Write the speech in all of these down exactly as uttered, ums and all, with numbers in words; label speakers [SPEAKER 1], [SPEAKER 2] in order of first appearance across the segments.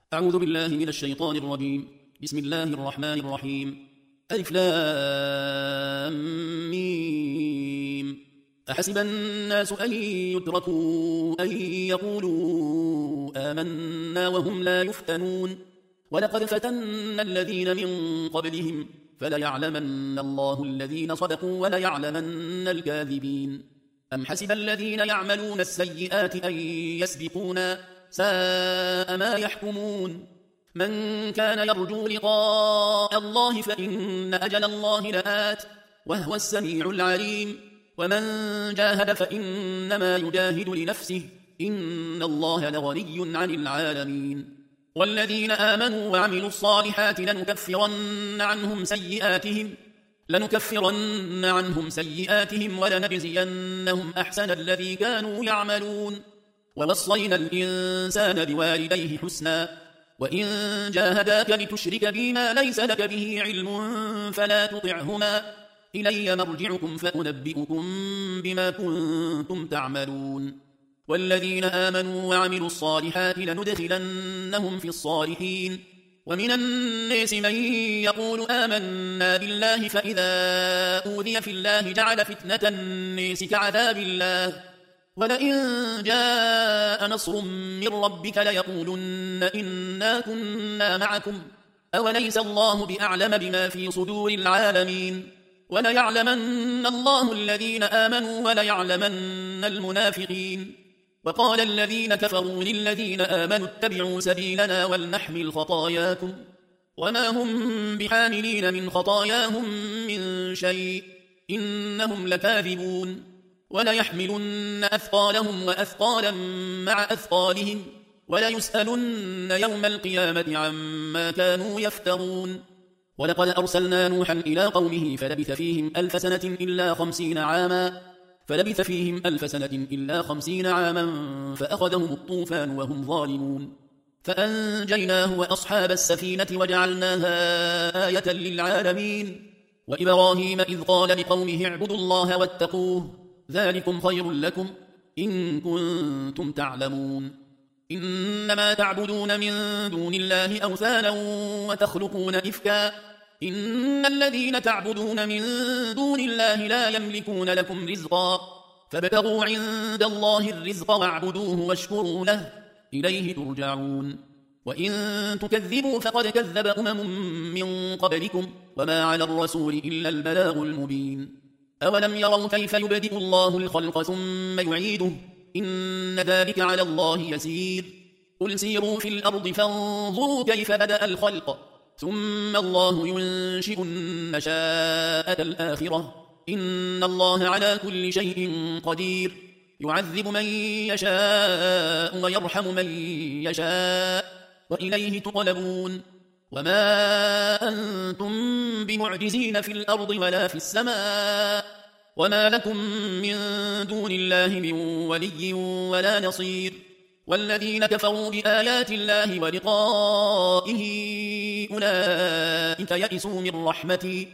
[SPEAKER 1] أعوذ بالله من الشيطان الرجيم. بسم الله الرحمن الرحيم. ألف لام ميم. أحسب الناس أن يتركوا أن يقولوا آمنا وهم لا يفتنون ولقد فتنا الذين من قبلهم فليعلمن الله الذين صدقوا وليعلمن الكاذبين. أم حسب الذين يعملون السيئات أن يسبقونا ساء ما يحكمون. من كان يرجو لقاء الله فإن أجل الله لآت وهو السميع العليم. ومن جاهد فإنما يجاهد لنفسه إن الله لغني عن العالمين. والذين آمنوا وعملوا الصالحات لنكفرن عنهم سيئاتهم لنكفرن عنهم سيئاتهم ولنجزينهم أحسن الذي كانوا يعملون. ووصينا الإنسان بوالديه حسنا وإن جاهداك لتشرك بي ما ليس لك به علم فلا تطعهما إلي مرجعكم فأنبئكم بما كنتم تعملون. والذين آمنوا وعملوا الصالحات لندخلنهم في الصالحين. ومن الناس من يقول آمنا بالله فإذا أوذي في الله جعل فتنة الناس كعذاب الله ولئن جاء نصر من ربك ليقولن إنا كنا معكم أوليس الله بأعلم بما في صدور العالمين. وليعلمن الله الذين آمنوا وليعلمن المنافقين. وقال الذين كفروا للذين آمنوا اتبعوا سبيلنا ولنحمل خطاياكم وما هم بحاملين من خطاياهم من شيء إنهم لكاذبون. وليحملن أثقالهم وأثقالا مع أثقالهم وليسألن يوم القيامة عما كانوا يفترون. ولقد أرسلنا نوحا إلى قومه فلبث فيهم ألف سنة إلا خمسين عاما فلبث فيهم ألف سنة إلا خمسين عاما فأخذهم الطوفان وهم ظالمون فأنجيناه وأصحاب السفينة وجعلناها آية للعالمين. وإبراهيم إذ قال لقومه اعبدوا الله واتقوه ذلكم خير لكم إن كنتم تعلمون. إنما تعبدون من دون الله أوثانا وتخلقون إفكا إن الذين تعبدون من دون الله لا يملكون لكم رزقا فابتغوا عند الله الرزق واعبدوه واشكروا له إليه ترجعون. وإن تكذبوا فقد كذب أمم من قبلكم وما على الرسول إلا البلاغ المبين. أولم يروا كيف يبدئ الله الخلق ثم يعيده إن ذلك على الله يسير. قل سيروا في الأرض فانظروا كيف بدأ الخلق ثم الله ينشئ النشاءة الآخرة إن الله على كل شيء قدير. يعذب من يشاء ويرحم من يشاء وإليه تقلبون. وما أنتم بمعجزين في الأرض ولا في السماء وما لكم من دون الله من ولي ولا نصير. والذين كفروا بآيات الله ولقائه أولئك يئسوا من رحمتي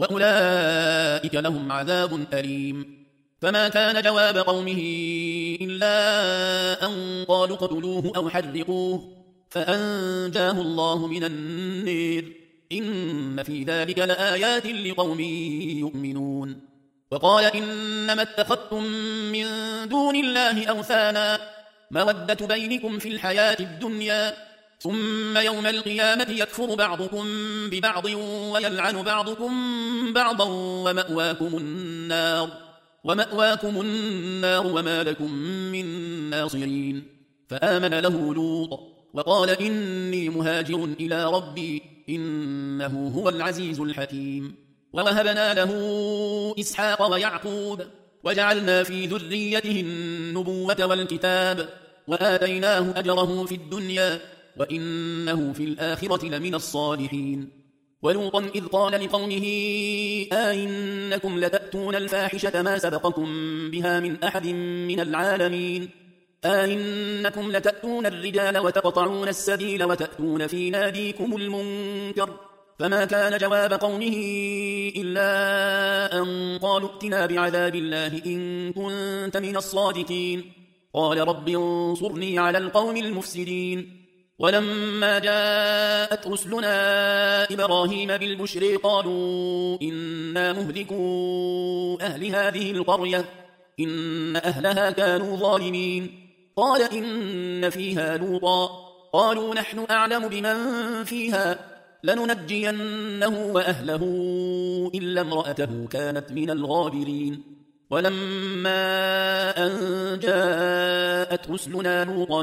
[SPEAKER 1] وأولئك لهم عذاب أليم. فما كان جواب قومه إلا أن قالوا اقتلوه أو حرقوه فأنجاه الله من النير إن في ذلك لآيات لقوم يؤمنون. وقال إنما اتخذتم من دون الله أوثانا مودة بينكم في الحياة الدنيا ثم يوم القيامة يكفر بعضكم ببعض ويلعن بعضكم بعضا ومأواكم النار ومأواكم النار وما لكم من ناصرين. فآمن له لوط وقال إني مهاجر إلى ربي إنه هو العزيز الحكيم. ووهبنا له إسحاق ويعقوب وجعلنا في ذريته النبوة والكتاب وآتيناه أجره في الدنيا وإنه في الآخرة لمن الصالحين. ولوطا إذ قال لقومه آئنكم لتأتون الفاحشة ما سبقكم بها من أحد من العالمين آئنكم لتأتون الرجال وتقطعون السبيل وتأتون في ناديكم المنكر. فما كان جواب قومه إلا أن قالوا ائتنا بعذاب الله إن كنت من الصادقين. قال رب انصرني على القوم المفسدين. ولما جاءت رسلنا إبراهيم بالبشر قالوا إنا مهلكو أهل هذه القرية إن أهلها كانوا ظالمين قال إن فيها لوطا قالوا نحن أعلم بمن فيها لننجينه وأهله إلا امرأته كانت من الغابرين ولما أن جاءت رسلنا لوطا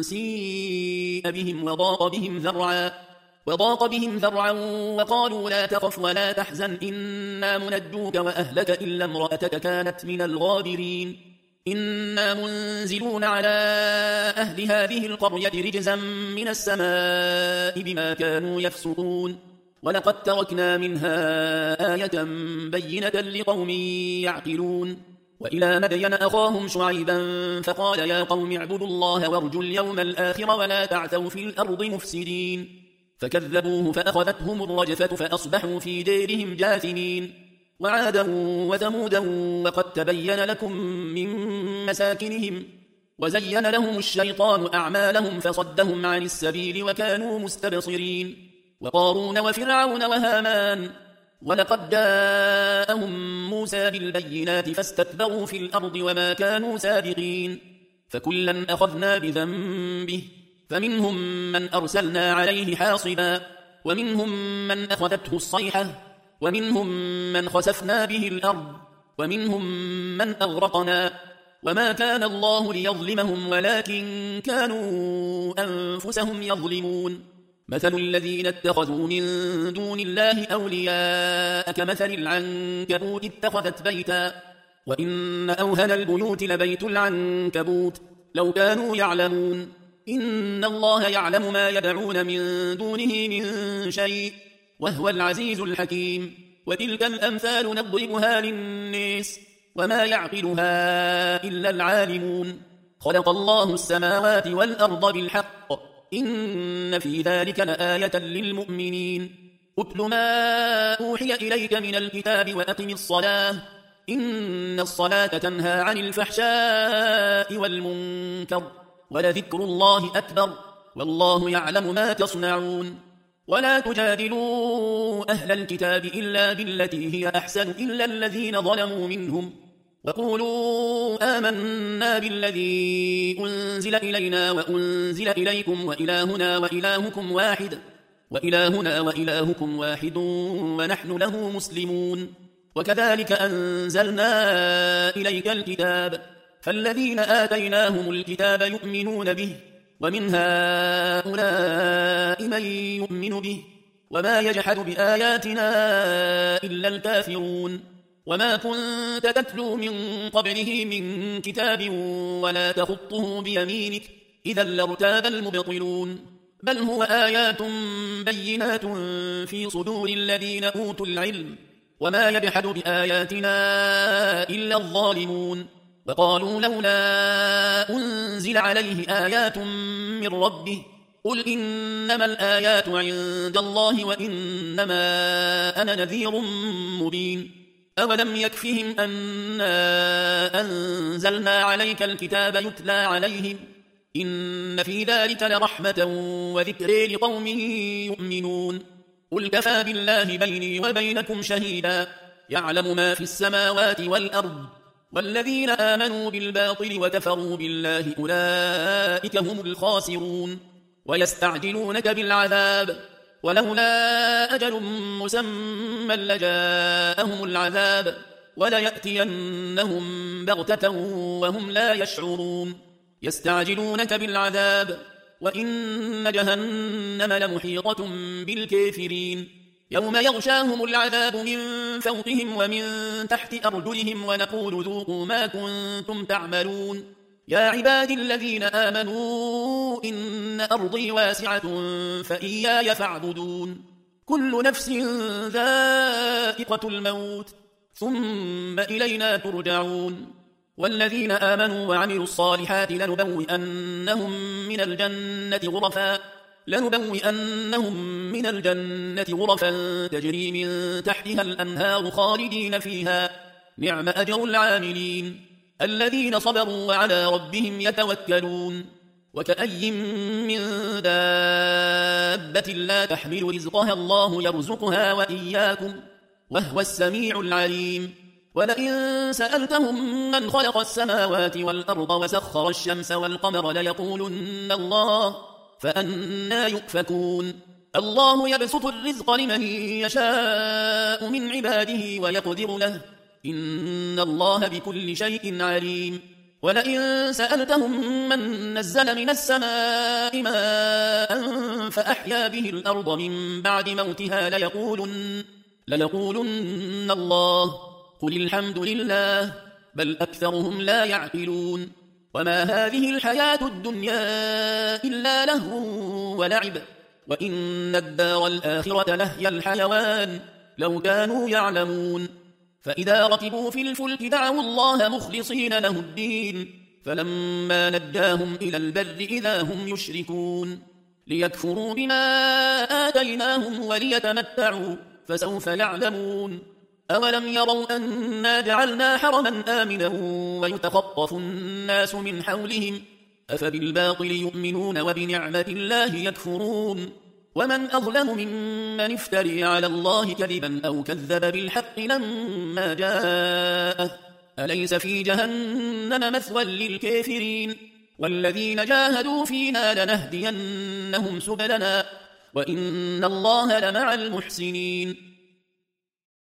[SPEAKER 1] سيء بهم وضاق بهم ذرعا وضاق بهم ذرعا وقالوا لا تخف ولا تحزن إنا منجوك وأهلك إلا امرأتك كانت من الغابرين إنا منزلون على أهل هذه القرية رجزا من السماء بما كانوا يفسقون ولقد تركنا منها آية بينة لقوم يعقلون وإلى مدين أخاهم شعيبا فقال يا قوم اعبدوا الله وارجوا اليوم الآخر ولا تعثوا في الأرض مفسدين فكذبوه فأخذتهم الرجفة فأصبحوا في ديرهم جاثمين وعادا وثمودا وقد تبين لكم من مساكنهم وزين لهم الشيطان أعمالهم فصدهم عن السبيل وكانوا مستبصرين وقارون وفرعون وهامان ولقد جاءهم موسى بالبينات فاستكبروا في الأرض وما كانوا سابقين فكلا أخذنا بذنبه فمنهم من أرسلنا عليه حاصبا ومنهم من أخذته الصيحة ومنهم من خسفنا به الأرض ومنهم من أغرقنا وما كان الله ليظلمهم ولكن كانوا أنفسهم يظلمون مثل الذين اتخذوا من دون الله أولياء كمثل العنكبوت اتخذت بيتا وإن أوهن البيوت لبيت العنكبوت لو كانوا يعلمون إن الله يعلم ما يدعون من دونه من شيء وهو العزيز الحكيم وتلك الأمثال نضربها للناس وما يعقلها إلا العالمون خلق الله السماوات والأرض بالحق إن في ذلك لآية للمؤمنين أتل ما أوحي إليك من الكتاب وأقم الصلاة إن الصلاة تنهى عن الفحشاء والمنكر ولذكر الله أكبر والله يعلم ما تصنعون ولا تجادلوا أهل الكتاب إلا بالتي هي أحسن إلا الذين ظلموا منهم وقولوا آمنا بالذي أنزل إلينا وأنزل إليكم وإلهنا وإلهكم واحد وإلهنا وإلهكم واحد ونحن له مسلمون وكذلك أنزلنا إليك الكتاب فالذين آتيناهم الكتاب يؤمنون به ومن هؤلاء من يؤمن به وما يجحد بآياتنا إلا الكافرون وما كنت تتلو من قبله من كتاب ولا تخطه بيمينك إذا لارتاب المبطلون بل هو آيات بينات في صدور الذين أوتوا العلم وما يجحد بآياتنا إلا الظالمون وقالوا لولا أنزل عليه آيات من ربه قل إنما الآيات عند الله وإنما أنا نذير مبين أولم يكفهم أنا أنزلنا عليك الكتاب يتلى عليهم إن في ذلك لرحمة وذكر لقوم يؤمنون قل كفى بالله بيني وبينكم شهيدا يعلم ما في السماوات والأرض والذين آمنوا بالباطل وكفروا بالله أولئك هم الخاسرون ويستعجلونك بالعذاب ولولا أجل مسمى لجاءهم العذاب وليأتينهم بغتة وهم لا يشعرون يستعجلونك بالعذاب وإن جهنم لمحيطة بالكافرين يوم يغشاهم العذاب من فوقهم ومن تحت أرجلهم ونقول ذوقوا ما كنتم تعملون يا عبادي الذين آمنوا إن أرضي واسعة فإياي فاعبدون كل نفس ذائقة الموت ثم إلينا ترجعون والذين آمنوا وعملوا الصالحات لنبوئنهم من الجنة غرفا لنبوئنهم من الجنة غرفا تجري من تحتها الأنهار خالدين فيها نعم أجر العاملين الذين صبروا وعلى ربهم يتوكلون وكأي من دابة لا تحمل رزقها الله يرزقها وإياكم وهو السميع العليم ولئن سألتهم من خلق السماوات والأرض وسخر الشمس والقمر ليقولن الله فأنى يؤفكون الله يبسط الرزق لمن يشاء من عباده ويقدر له إن الله بكل شيء عليم ولئن سألتهم من نزل من السماء ماء فأحيا به الأرض من بعد موتها ليقولن, ليقولن الله قل الحمد لله بل أكثرهم لا يعقلون وما هذه الحياة الدنيا إلا لهو ولعب وإن الدار الآخرة لهي الحيوان لو كانوا يعلمون فإذا ركبوا في الفلك دعوا الله مخلصين له الدين فلما نجاهم إلى البر إذا هم يشركون ليكفروا بما آتيناهم وليتمتعوا فسوف يعلمون أولم يروا أنا جعلنا حرما آمنا ويتخطف الناس من حولهم أفبالباطل يؤمنون وبنعمة الله يكفرون ومن أظلم ممن افتري على الله كذبا أو كذب بالحق لما جاءه أليس في جهنم مثوى للكافرين والذين جاهدوا فينا لنهدينهم سبلنا وإن الله لمع المحسنين